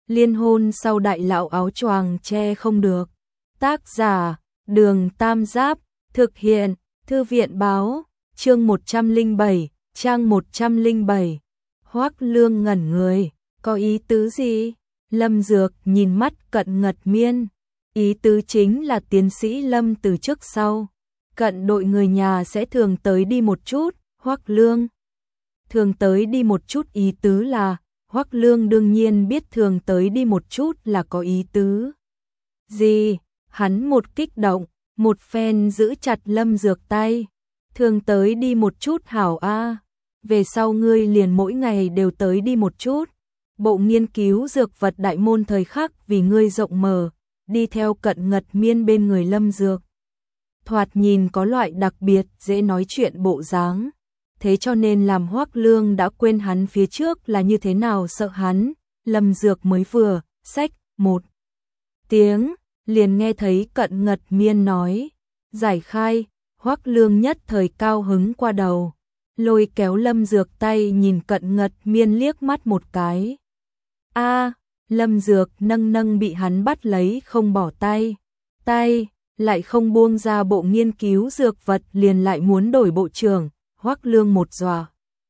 Liên hôn sau đại lão áo choàng che không được. Tác giả, Đường Tam Giáp, thực hiện, Thư viện báo, chương 107, trang 107. Hoắc Lương ngẩn người, có ý tứ gì? Lâm Dược nhìn mắt Cận Ngật Miên, ý tứ chính là tiến sĩ Lâm từ trước sau. Cận đội người nhà sẽ thường tới đi một chút, Hoắc Lương. Thường tới đi một chút ý tứ là, Hoắc Lương đương nhiên biết thường tới đi một chút là có ý tứ gì, hắn một kích động, một phen giữ chặt Lâm Dược tay. Thường tới đi một chút hảo a, về sau ngươi liền mỗi ngày đều tới đi một chút. Bộ nghiên cứu dược vật đại môn thời khắc vì ngươi rộng mở, đi theo Cận Ngật Miên bên người Lâm Dược. Thoạt nhìn có loại đặc biệt dễ nói chuyện bộ dáng, thế cho nên làm Hoắc Lương đã quên hắn phía trước là như thế nào sợ hắn. Lâm Dược mới vừa xách một tiếng, liền nghe thấy Cận Ngật Miên nói, giải khai. Hoắc Lương nhất thời cao hứng qua đầu, lôi kéo Lâm Dược tay nhìn Cận Ngật Miên liếc mắt một cái. A, Lâm Dược nâng bị hắn bắt lấy không bỏ tay, lại không buông ra bộ nghiên cứu dược vật liền lại muốn đổi bộ trưởng. Hoắc Lương một dọa,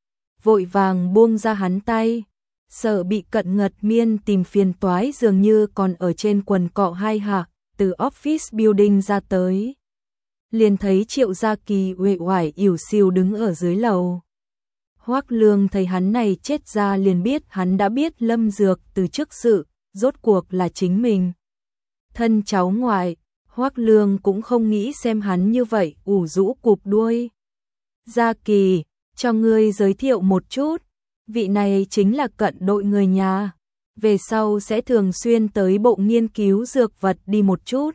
vội vàng buông ra hắn tay, sợ bị Cận Ngật Miên tìm phiền toái, dường như còn ở trên quần cọ hai hạ, từ office building ra tới. Liền thấy Triệu Gia Kỳ uể oải ỉu xìu đứng ở dưới lầu. Hoắc Lương thấy hắn này chết ra liền biết hắn đã biết Lâm Dược từ trước sự, rốt cuộc là chính mình thân cháu ngoại. Hoắc Lương cũng không nghĩ xem hắn như vậy ủ rũ cụp đuôi. Gia Kỳ, cho ngươi giới thiệu một chút, vị này chính là Cận đội người nhà, về sau sẽ thường xuyên tới bộ nghiên cứu dược vật đi một chút.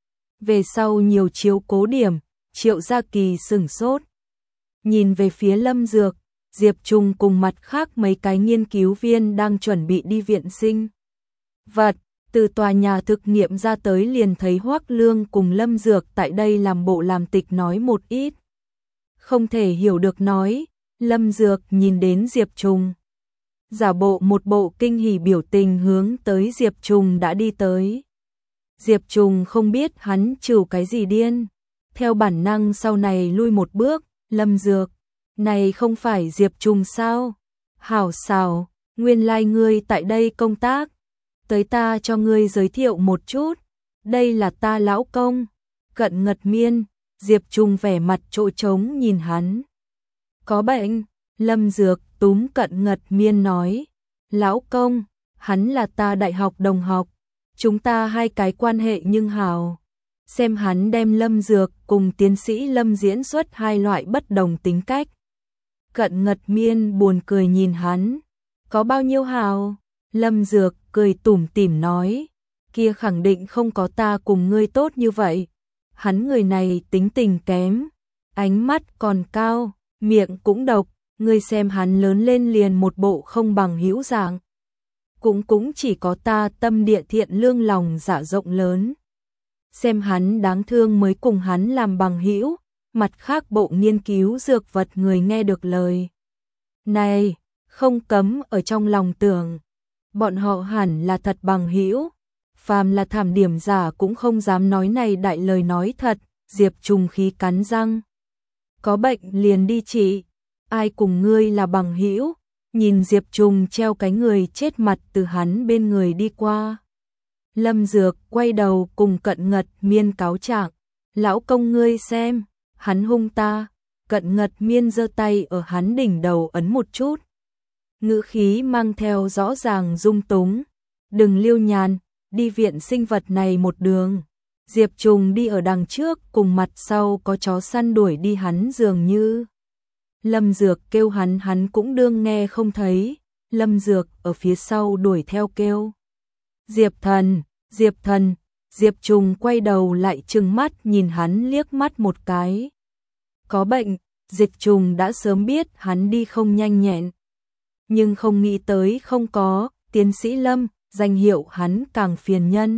Về sau nhiều chiếu cố điểm. Triệu Gia Kỳ sửng sốt, nhìn về phía Lâm Dược. Diệp Trùng cùng mặt khác mấy cái nghiên cứu viên đang chuẩn bị đi viện sinh vật, từ tòa nhà thực nghiệm ra tới liền thấy Hoắc Lương cùng Lâm Dược tại đây làm bộ làm tịch nói một ít không thể hiểu được nói. Lâm Dược nhìn đến Diệp Trùng, giả bộ một bộ kinh hỉ biểu tình hướng tới Diệp Trùng đã đi tới. Diệp Trùng không biết hắn trừ cái gì điên, theo bản năng sau này lui một bước. Lâm Dược, này không phải Diệp Trùng sao? Hảo xảo, nguyên lai ngươi tại đây công tác, tới ta cho ngươi giới thiệu một chút, đây là ta lão công, Cận Ngật Miên. Diệp Trùng vẻ mặt trội trống nhìn hắn. Có bệnh? Lâm Dược túm Cận Ngật Miên nói, lão công, hắn là ta đại học đồng học, chúng ta hai cái quan hệ nhưng hảo. Xem hắn đem Lâm Dược cùng tiến sĩ Lâm diễn xuất hai loại bất đồng tính cách. Cận Ngật Miên buồn cười nhìn hắn, có bao nhiêu hảo? Lâm Dược cười tủm tỉm nói, kia khẳng định không có ta cùng ngươi tốt như vậy. Hắn người này tính tình kém, ánh mắt còn cao, miệng cũng độc, ngươi xem hắn lớn lên liền một bộ không bằng hữu dạng. Cũng chỉ có ta tâm địa thiện lương lòng dạ rộng lớn. Xem hắn đáng thương mới cùng hắn làm bằng hữu. Mặt khác bộ nghiên cứu dược vật người nghe được lời này, không cấm ở trong lòng tưởng, bọn họ hẳn là thật bằng hữu. Phàm là thảm điểm giả cũng không dám nói này đại lời nói thật. Diệp Trùng khí cắn răng, có bệnh liền đi trị, ai cùng ngươi là bằng hữu? Nhìn Diệp Trùng treo cái người chết mặt từ hắn bên người đi qua. Lâm Dược quay đầu cùng Cận Ngật Miên cáo trạng, lão công ngươi xem, hắn hung ta. Cận Ngật Miên giơ tay ở hắn đỉnh đầu ấn một chút, ngữ khí mang theo rõ ràng dung túng, đừng liêu nhàn, đi viện sinh vật này một đường. Diệp Trùng đi ở đằng trước, cùng mặt sau có chó săn đuổi đi hắn dường như. Lâm Dược kêu hắn cũng đương nghe không thấy. Lâm Dược ở phía sau đuổi theo kêu, Diệp Thần, Diệp Thần. Diệp Trùng quay đầu lại trừng mắt nhìn hắn liếc mắt một cái. Có bệnh. Diệp Trùng đã sớm biết hắn đi không nhanh nhẹn, nhưng không nghĩ tới không có tiến sĩ Lâm, danh hiệu hắn càng phiền nhân.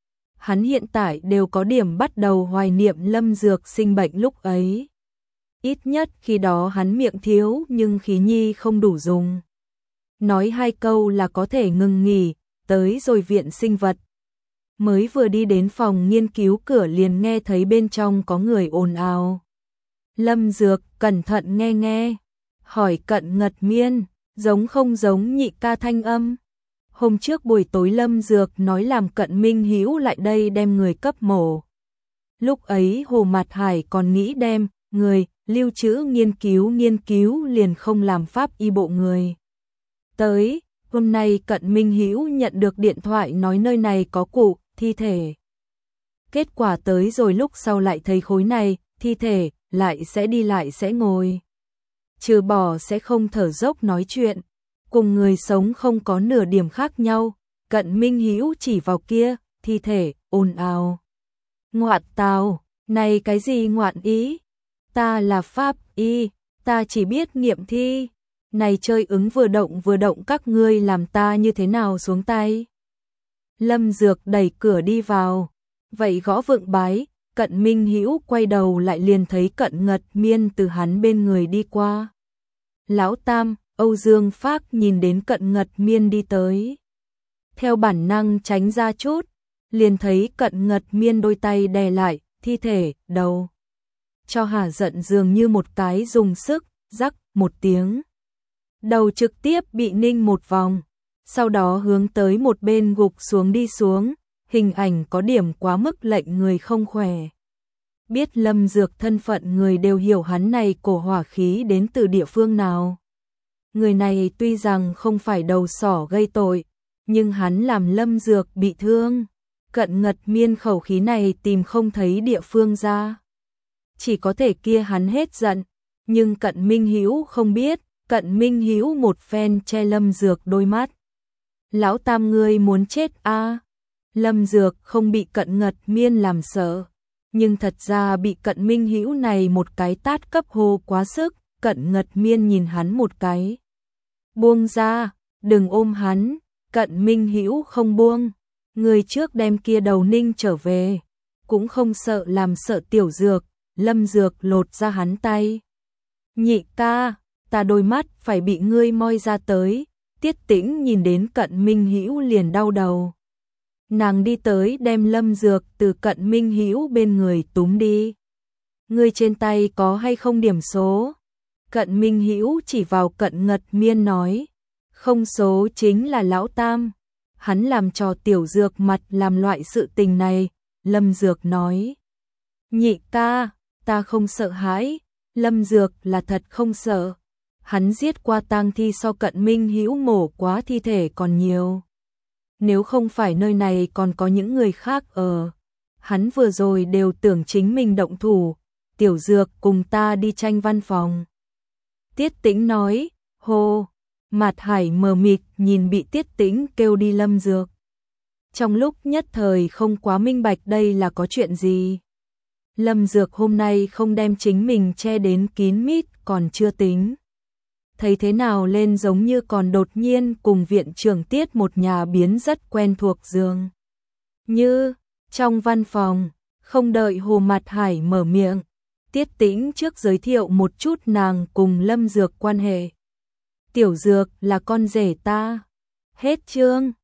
Hắn hiện tại đều có điểm bắt đầu hoài niệm Lâm Dược sinh bệnh lúc ấy. Ít nhất khi đó hắn miệng thiếu nhưng khí nhi không đủ dùng. Nói hai câu là có thể ngừng nghỉ, tới rồi viện sinh vật. Mới vừa đi đến phòng nghiên cứu cửa liền nghe thấy bên trong có người ồn ào. Lâm Dược cẩn thận nghe nghe, hỏi Cận Ngật Miên, giống không giống nhị ca thanh âm. Hôm trước buổi tối Lâm Dược nói làm Cận Minh Hữu lại đây đem người cấp mổ. Lúc ấy Hồ Mạt Hải còn nghĩ đem người lưu trữ nghiên cứu liền không làm pháp y bộ người. Tới, hôm nay Cận Minh Hữu nhận được điện thoại nói nơi này có cụ thi thể. Kết quả tới rồi lúc sau lại thấy khối này, thi thể, lại sẽ đi lại sẽ ngồi. Trừ bỏ sẽ không thở dốc nói chuyện, cùng người sống không có nửa điểm khác nhau. Cận Minh Hữu chỉ vào kia, thi thể, ồn ào. Ngoạn tào, này cái gì ngoạn ý? Ta là pháp y, ta chỉ biết nghiệm thi. Này chơi ứng vừa động các ngươi làm ta như thế nào xuống tay? Lâm Dược đẩy cửa đi vào, vậy gõ vượng bái. Cận Minh Hữu quay đầu lại liền thấy Cận Ngật Miên từ hắn bên người đi qua. Lão Tam, Âu Dương Phác nhìn đến Cận Ngật Miên đi tới. Theo bản năng tránh ra chút, liền thấy Cận Ngật Miên đôi tay đè lại, thi thể, đầu. Cho hả giận dường như một cái dùng sức, rắc, một tiếng. Đầu trực tiếp bị ninh một vòng, sau đó hướng tới một bên gục xuống đi xuống. Hình ảnh có điểm quá mức lệnh người không khỏe. Biết Lâm Dược thân phận người đều hiểu hắn này cổ hỏa khí đến từ địa phương nào. Người này tuy rằng không phải đầu sỏ gây tội, nhưng hắn làm Lâm Dược bị thương. Cận Ngật Miên khẩu khí này tìm không thấy địa phương ra. Chỉ có thể kia hắn hết giận, nhưng Cận Minh Hữu không biết, Cận Minh Hữu một phen che Lâm Dược đôi mắt. Lão Tam ngươi muốn chết a? Lâm Dược không bị Cận Ngật Miên làm sợ, nhưng thật ra bị Cận Minh Hữu này một cái tát cấp hô quá sức. Cận Ngật Miên nhìn hắn một cái. Buông ra, đừng ôm hắn. Cận Minh Hữu không buông. Người trước đem kia đầu ninh trở về, cũng không sợ làm sợ Tiểu Dược. Lâm Dược lột ra hắn tay. Nhị ca, ta đôi mắt phải bị ngươi moi ra tới. Tiết Tĩnh nhìn đến Cận Minh Hữu liền đau đầu. Nàng đi tới đem Lâm Dược từ Cận Minh Hữu bên người túm đi. Ngươi trên tay có hay không điểm số? Cận Minh Hữu chỉ vào Cận Ngật Miên nói. Không số chính là Lão Tam. Hắn làm trò Tiểu Dược mặt làm loại sự tình này. Lâm Dược nói. Nhị ca, ta không sợ hãi. Lâm Dược là thật không sợ. Hắn giết qua tang thi so Cận Minh Hữu mổ quá thi thể còn nhiều. Nếu không phải nơi này còn có những người khác ở, hắn vừa rồi đều tưởng chính mình động thủ. Tiểu Dược cùng ta đi tranh văn phòng. Tiết Tĩnh nói. Hô. Mạt Hải mờ mịt nhìn bị Tiết Tĩnh kêu đi Lâm Dược. Trong lúc nhất thời không quá minh bạch đây là có chuyện gì. Lâm Dược hôm nay không đem chính mình che đến kín mít còn chưa tính. Thấy thế nào lên giống như còn đột nhiên cùng viện trưởng Tiết một nhà biến rất quen thuộc dường. Như, trong văn phòng, không đợi Hồ Mạt Hải mở miệng, Tiết Tĩnh trước giới thiệu một chút nàng cùng Lâm Dược quan hệ. Tiểu Dược là con rể ta. Hết chương.